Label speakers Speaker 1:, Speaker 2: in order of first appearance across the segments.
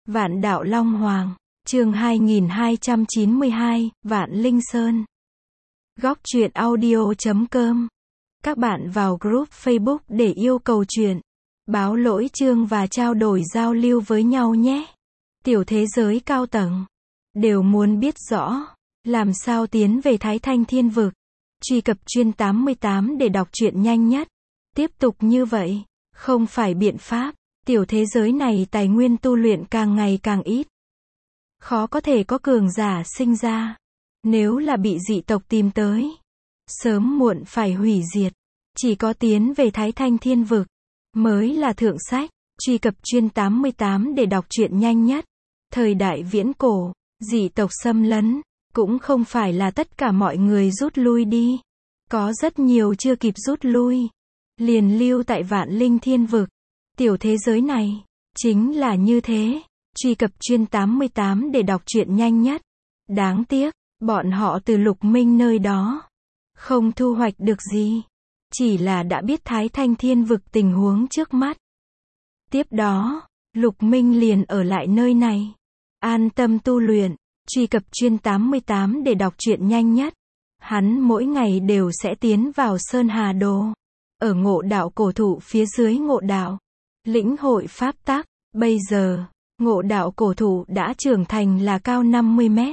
Speaker 1: Vạn Đạo Long Hoàng, chương 2292, Vạn Linh Sơn. Góc truyện audio.com. Các bạn vào group Facebook để yêu cầu truyện, báo lỗi chương và trao đổi giao lưu với nhau nhé. Tiểu thế giới cao tầng đều muốn biết rõ làm sao tiến về Thái Thanh Thiên Vực. Truy cập chuyên 88 để đọc truyện nhanh nhất. Tiếp tục như vậy không phải biện pháp. Tiểu thế giới này tài nguyên tu luyện càng ngày càng ít. Khó có thể có cường giả sinh ra. Nếu là bị dị tộc tìm tới, sớm muộn phải hủy diệt. Chỉ có tiến về Thái Thanh Thiên Vực mới là thượng sách. Truy cập chuyên 88 để đọc truyện nhanh nhất. Thời đại viễn cổ, dị tộc xâm lấn, cũng không phải là tất cả mọi người rút lui đi. Có rất nhiều chưa kịp rút lui, liền lưu tại Vạn Linh Thiên Vực. Tiểu thế giới này chính là như thế. Truy cập chuyên 88 để đọc truyện nhanh nhất. Đáng tiếc, bọn họ từ Lục Minh nơi đó không thu hoạch được gì, chỉ là đã biết Thái Thanh Thiên Vực tình huống trước mắt. Tiếp đó, Lục Minh liền ở lại nơi này, an tâm tu luyện. Truy cập chuyên 88 để đọc truyện nhanh nhất. Hắn mỗi ngày đều sẽ tiến vào Sơn Hà Đồ, ở Ngộ Đạo cổ thụ phía dưới Ngộ Đạo, lĩnh hội pháp tắc. Bây giờ, Ngộ Đạo cổ thụ đã trưởng thành là cao 50 mét.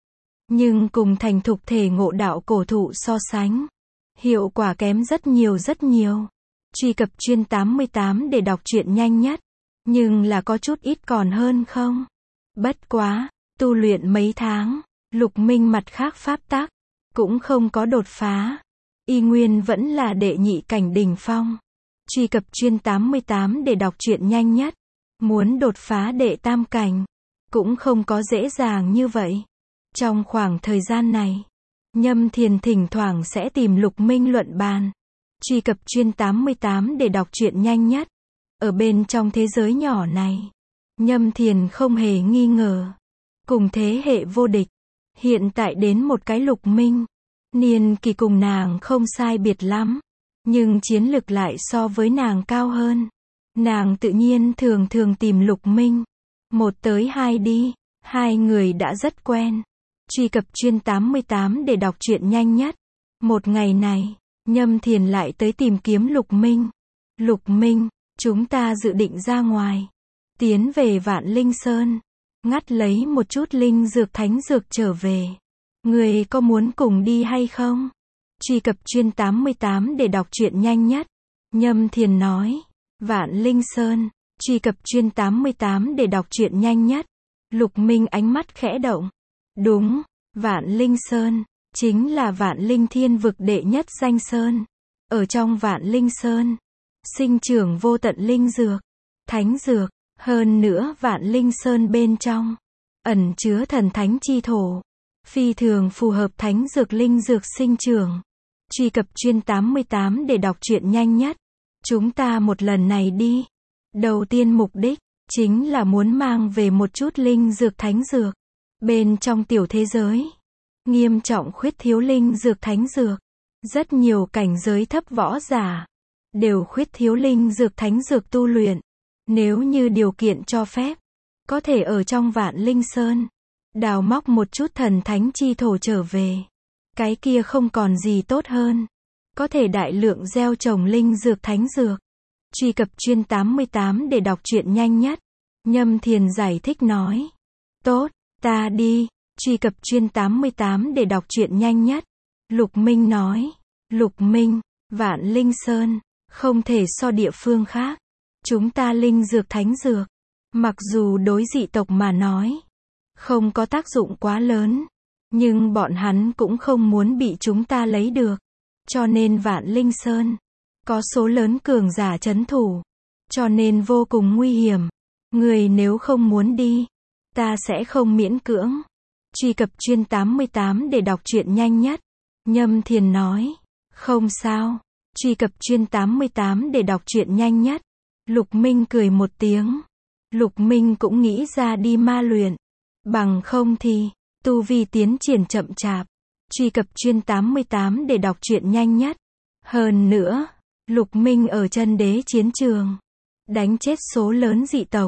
Speaker 1: Nhưng cùng thành thục thể Ngộ Đạo cổ thụ so sánh, hiệu quả kém rất nhiều rất nhiều. Truy cập chuyên 88 để đọc truyện nhanh nhất. Nhưng là có chút ít còn hơn không? Bất quá, tu luyện mấy tháng, Lục Minh mặt khác pháp tắc cũng không có đột phá. Y nguyên vẫn là đệ nhị cảnh đỉnh phong. Truy cập chuyên 88 để đọc truyện nhanh nhất. Muốn đột phá đệ tam cảnh cũng không có dễ dàng như vậy. Trong khoảng thời gian này, Nhâm Thiền thỉnh thoảng sẽ tìm Lục Minh luận bàn. Truy cập chuyên 88 để đọc truyện nhanh nhất. Ở bên trong thế giới nhỏ này, Nhâm Thiền không hề nghi ngờ, cùng thế hệ vô địch. Hiện tại đến một cái Lục Minh, niên kỳ cùng nàng không sai biệt lắm, nhưng chiến lực lại so với nàng cao hơn. Nàng tự nhiên thường thường tìm Lục Minh. Một tới hai đi, hai người đã rất quen. Truy cập chuyên 88 để đọc truyện nhanh nhất. Một ngày này, Nhâm Thiền lại tới tìm kiếm Lục Minh. Lục Minh, chúng ta dự định ra ngoài, tiến về Vạn Linh Sơn, ngắt lấy một chút linh dược thánh dược trở về. Người có muốn cùng đi hay không? Truy cập chuyên 88 để đọc truyện nhanh nhất. Nhâm Thiền nói, Vạn Linh Sơn. Truy cập chuyên 88 để đọc truyện nhanh nhất. Lục Minh ánh mắt khẽ động. Đúng, Vạn Linh Sơn chính là Vạn Linh Thiên Vực đệ nhất danh sơn. Ở trong Vạn Linh Sơn, sinh trưởng vô tận linh dược, thánh dược. Hơn nữa Vạn Linh Sơn bên trong ẩn chứa thần thánh chi thổ, phi thường phù hợp thánh dược linh dược sinh trưởng. Truy cập chuyên 88 để đọc truyện nhanh nhất. Chúng ta một lần này đi, đầu tiên mục đích chính là muốn mang về một chút linh dược thánh dược. Bên trong tiểu thế giới nghiêm trọng khuyết thiếu linh dược thánh dược. Rất nhiều cảnh giới thấp võ giả đều khuyết thiếu linh dược thánh dược tu luyện. Nếu như điều kiện cho phép, có thể ở trong Vạn Linh Sơn đào móc một chút thần thánh chi thổ trở về. Cái kia không còn gì tốt hơn. Có thể đại lượng gieo trồng linh dược thánh dược. Truy cập chuyên 88 để đọc truyện nhanh nhất. Nhâm Thiền giải thích nói. Tốt, ta đi. Truy cập chuyên 88 để đọc truyện nhanh nhất. Lục Minh nói. Lục Minh, Vạn Linh Sơn không thể so địa phương khác. Chúng ta linh dược thánh dược, mặc dù đối dị tộc mà nói không có tác dụng quá lớn, nhưng bọn hắn cũng không muốn bị chúng ta lấy được. Cho nên Vạn Linh Sơn có số lớn cường giả trấn thủ, cho nên vô cùng nguy hiểm. Người nếu không muốn đi, ta sẽ không miễn cưỡng. Truy cập chuyên 88 để đọc truyện nhanh nhất. Nhâm Thiền nói, không sao. Truy cập chuyên 88 để đọc truyện nhanh nhất. Lục Minh cười một tiếng. Lục Minh cũng nghĩ ra đi ma luyện, bằng không thì tu vi tiến triển chậm chạp. Truy cập chuyên 88 để đọc truyện nhanh nhất. Hơn nữa, Lục Minh ở chân đế chiến trường đánh chết số lớn dị tộc,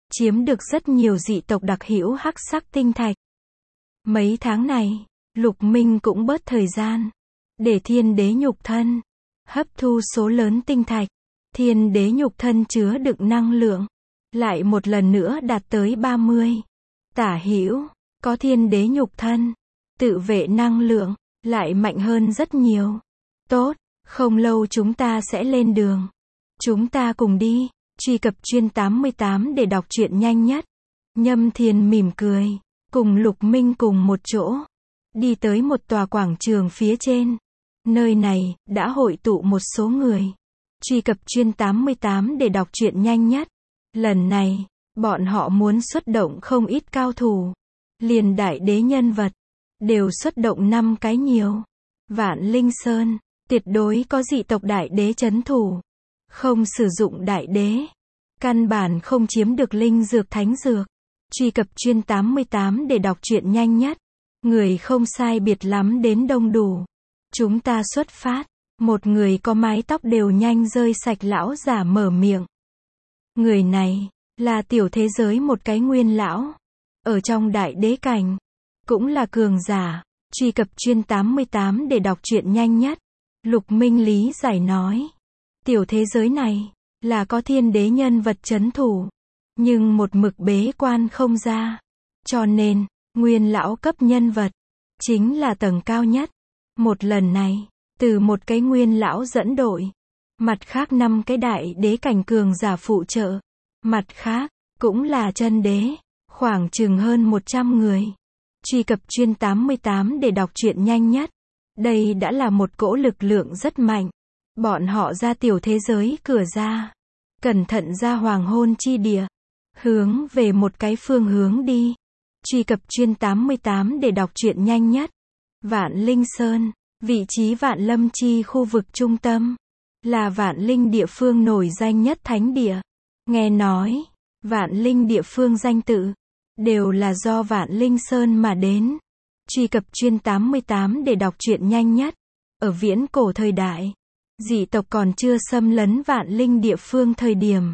Speaker 1: chiếm được rất nhiều dị tộc đặc hữu hắc sắc tinh thạch. Mấy tháng này, Lục Minh cũng bớt thời gian để thiên đế nhục thân hấp thu số lớn tinh thạch. Thiên đế nhục thân chứa đựng năng lượng lại một lần nữa đạt tới 30 tả hữu. Có thiên đế nhục thân, tự vệ năng lượng lại mạnh hơn rất nhiều. Tốt, không lâu chúng ta sẽ lên đường. Chúng ta cùng đi. Truy cập chuyên 88 để đọc truyện nhanh nhất. Nhâm Thiền mỉm cười, cùng Lục Minh cùng một chỗ đi tới một tòa quảng trường phía trên. Nơi này đã hội tụ một số người. Truy cập chuyên 88 để đọc truyện nhanh nhất. Lần này, bọn họ muốn xuất động không ít cao thủ. Liền đại đế nhân vật đều xuất động 5 cái nhiều. Vạn Linh Sơn tuyệt đối có dị tộc đại đế trấn thủ. Không sử dụng đại đế, căn bản không chiếm được linh dược thánh dược. Truy cập chuyên 88 để đọc truyện nhanh nhất. Người không sai biệt lắm đến đông đủ. Chúng ta xuất phát. Một người có mái tóc đều nhanh rơi sạch lão giả mở miệng. Người này là tiểu thế giới một cái nguyên lão. Ở trong đại đế cảnh, cũng là cường giả. Truy cập chuyên 88 để đọc truyện nhanh nhất. Lục Minh lý giải nói. Tiểu thế giới này, là có thiên đế nhân vật trấn thủ. Nhưng một mực bế quan không ra. Cho nên, nguyên lão cấp nhân vật, chính là tầng cao nhất. Một lần này, từ một cái nguyên lão dẫn đội. Mặt khác 5 cái đại đế cảnh cường giả phụ trợ. Mặt khác, cũng là chân đế. Khoảng chừng hơn 100 người. Truy cập chuyên 88 để đọc truyện nhanh nhất. Đây đã là một cỗ lực lượng rất mạnh. Bọn họ ra tiểu thế giới cửa ra. Cẩn thận ra hoàng hôn chi địa. Hướng về một cái phương hướng đi. Truy cập chuyên 88 để đọc truyện nhanh nhất. Vạn Linh Sơn, vị trí Vạn Lâm chi khu vực trung tâm. Là Vạn Linh địa phương nổi danh nhất thánh địa. Nghe nói, Vạn Linh địa phương danh tự đều là do Vạn Linh Sơn mà đến. Truy cập chuyên 88 để đọc truyện nhanh nhất. Ở viễn cổ thời đại, dị tộc còn chưa xâm lấn Vạn Linh địa phương thời điểm.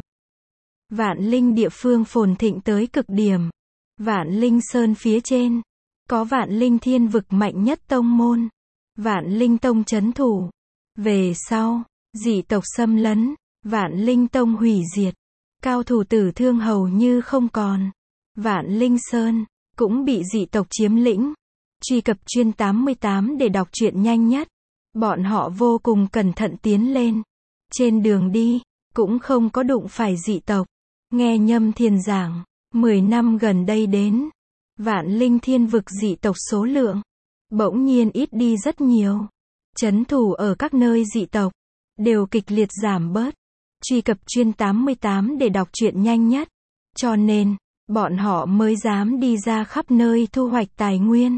Speaker 1: Vạn Linh địa phương phồn thịnh tới cực điểm. Vạn Linh Sơn phía trên, có Vạn Linh thiên vực mạnh nhất tông môn. Vạn Linh tông trấn thủ. Về sau, dị tộc xâm lấn, Vạn Linh tông hủy diệt. Cao thủ tử thương hầu như không còn. Vạn Linh Sơn, cũng bị dị tộc chiếm lĩnh. Truy cập chuyên 88 để đọc truyện nhanh nhất. Bọn họ vô cùng cẩn thận tiến lên. Trên đường đi, cũng không có đụng phải dị tộc. Nghe Nhâm Thiền giảng, 10 năm gần đây đến, Vạn Linh thiên vực dị tộc số lượng bỗng nhiên ít đi rất nhiều. Trấn thủ ở các nơi dị tộc đều kịch liệt giảm bớt. Truy cập chuyên 88 để đọc truyện nhanh nhất. Cho nên, bọn họ mới dám đi ra khắp nơi thu hoạch tài nguyên.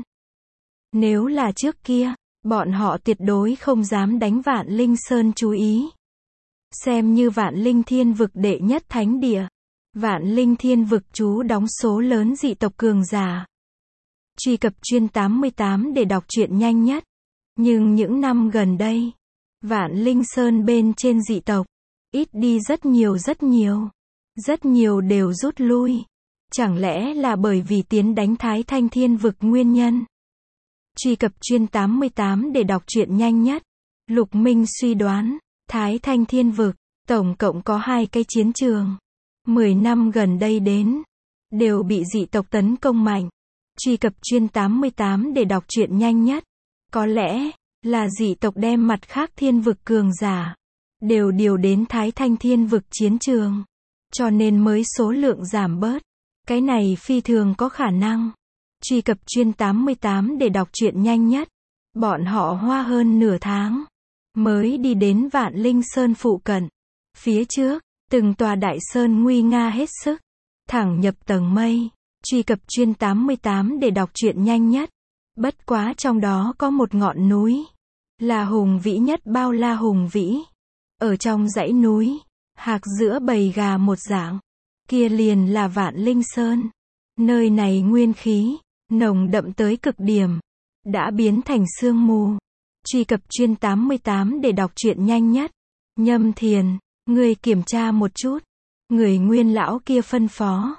Speaker 1: Nếu là trước kia, bọn họ tuyệt đối không dám đánh Vạn Linh Sơn chú ý. Xem như Vạn Linh thiên vực đệ nhất thánh địa. Vạn Linh thiên vực trú đóng số lớn dị tộc cường giả. Truy cập chuyên 88 để đọc truyện nhanh nhất. Nhưng những năm gần đây, Vạn Linh Sơn bên trên dị tộc ít đi rất nhiều rất nhiều. Rất nhiều đều rút lui. Chẳng lẽ là bởi vì tiến đánh Thái Thanh thiên vực nguyên nhân? Truy cập chuyên 88 để đọc truyện nhanh nhất. Lục Minh suy đoán, Thái Thanh thiên vực, tổng cộng có 2 cái chiến trường. 10 năm gần đây đến, đều bị dị tộc tấn công mạnh. Truy cập chuyên 88 để đọc truyện nhanh nhất. Có lẽ, là dị tộc đem mặt khác thiên vực cường giả đều điều đến Thái Thanh thiên vực chiến trường. Cho nên mới số lượng giảm bớt. Cái này phi thường có khả năng. Truy cập chuyên 88 để đọc truyện nhanh nhất. Bọn họ hoa hơn nửa tháng mới đi đến Vạn Linh Sơn phụ cận. Phía trước, từng tòa đại sơn nguy nga hết sức, thẳng nhập tầng mây. Truy cập chuyên 88 để đọc truyện nhanh nhất. Bất quá trong đó có một ngọn núi, là hùng vĩ nhất bao la hùng vĩ. Ở trong dãy núi, hạc giữa bầy gà một dạng, kia liền là Vạn Linh Sơn. Nơi này nguyên khí nồng đậm tới cực điểm, đã biến thành sương mù. Truy cập chuyên 88 để đọc truyện nhanh nhất. Nhâm Thiền, người kiểm tra một chút. Người nguyên lão kia phân phó.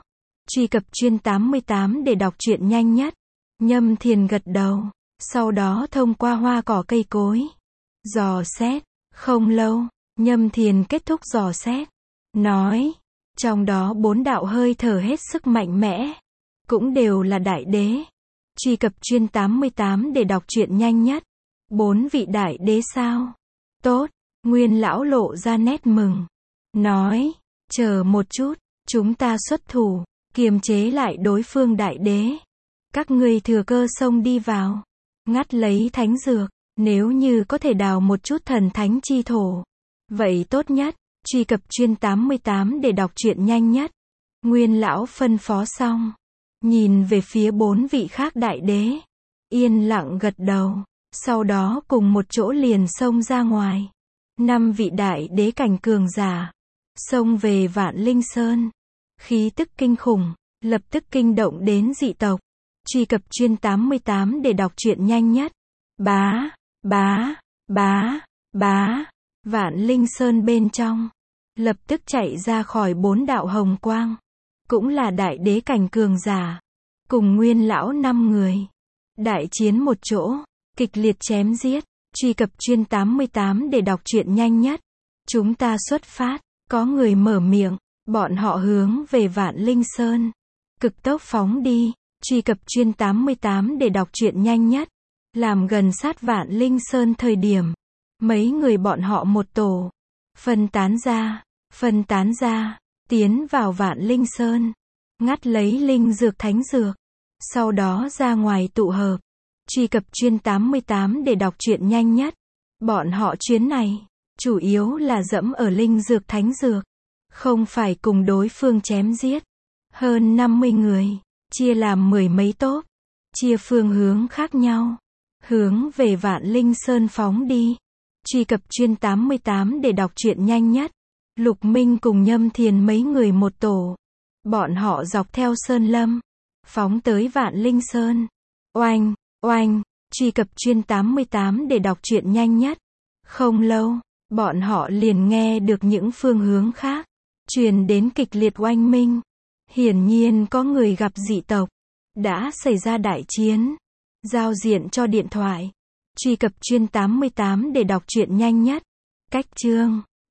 Speaker 1: Truy cập chuyên 88 để đọc truyện nhanh nhất. Nhâm Thiền gật đầu. Sau đó thông qua hoa cỏ cây cối. Dò xét. Không lâu, Nhâm Thiền kết thúc dò xét. Nói. Trong đó 4 đạo hơi thở hết sức mạnh mẽ. Cũng đều là đại đế. Truy cập chuyên 88 để đọc truyện nhanh nhất. 4 vị đại đế sao? Tốt. Nguyên lão lộ ra nét mừng. Nói. Chờ một chút. Chúng ta xuất thủ. Kiềm chế lại đối phương đại đế. Các ngươi thừa cơ xông đi vào. Ngắt lấy thánh dược. Nếu như có thể đào một chút thần thánh chi thổ. Vậy tốt nhất. Truy cập chuyên 88 để đọc truyện nhanh nhất. Nguyên lão phân phó xong. Nhìn về phía 4 vị khác đại đế. Yên lặng gật đầu. Sau đó cùng một chỗ liền xông ra ngoài. 5 vị đại đế cảnh cường giả. Xông về Vạn Linh Sơn. Khí tức kinh khủng. Lập tức kinh động đến dị tộc. Truy cập chuyên 88 để đọc truyện nhanh nhất. Bá, bá, bá, bá. Vạn Linh Sơn bên trong. Lập tức chạy ra khỏi 4 đạo hồng quang. Cũng là đại đế cảnh cường giả. Cùng nguyên lão 5 người. Đại chiến một chỗ. Kịch liệt chém giết. Truy cập chuyên 88 để đọc truyện nhanh nhất. Chúng ta xuất phát. Có người mở miệng. Bọn họ hướng về Vạn Linh Sơn. Cực tốc phóng đi. Truy cập chuyên 88 để đọc truyện nhanh nhất. Làm gần sát Vạn Linh Sơn thời điểm. Mấy người bọn họ một tổ. Phân tán ra. Tiến vào Vạn Linh Sơn. Ngắt lấy linh dược thánh dược. Sau đó ra ngoài tụ hợp. Truy cập chuyên 88 để đọc truyện nhanh nhất. Bọn họ chuyến này. Chủ yếu là dẫm ở linh dược thánh dược. Không phải cùng đối phương chém giết. Hơn 50 người. Chia làm 10 mấy tốp. Chia phương hướng khác nhau. Hướng về Vạn Linh Sơn phóng đi. Truy cập chuyên 88 để đọc truyện nhanh nhất. Lục Minh cùng Nhâm Thiền mấy người một tổ. Bọn họ dọc theo sơn lâm. Phóng tới Vạn Linh Sơn. Oanh, oanh. Truy cập chuyên 88 để đọc truyện nhanh nhất. Không lâu, bọn họ liền nghe được những phương hướng khác. Truyền đến kịch liệt oanh minh. Hiển nhiên có người gặp dị tộc. Đã xảy ra đại chiến. Giao diện cho điện thoại. Truy cập chuyên 88 để đọc truyện nhanh nhất. Cách chương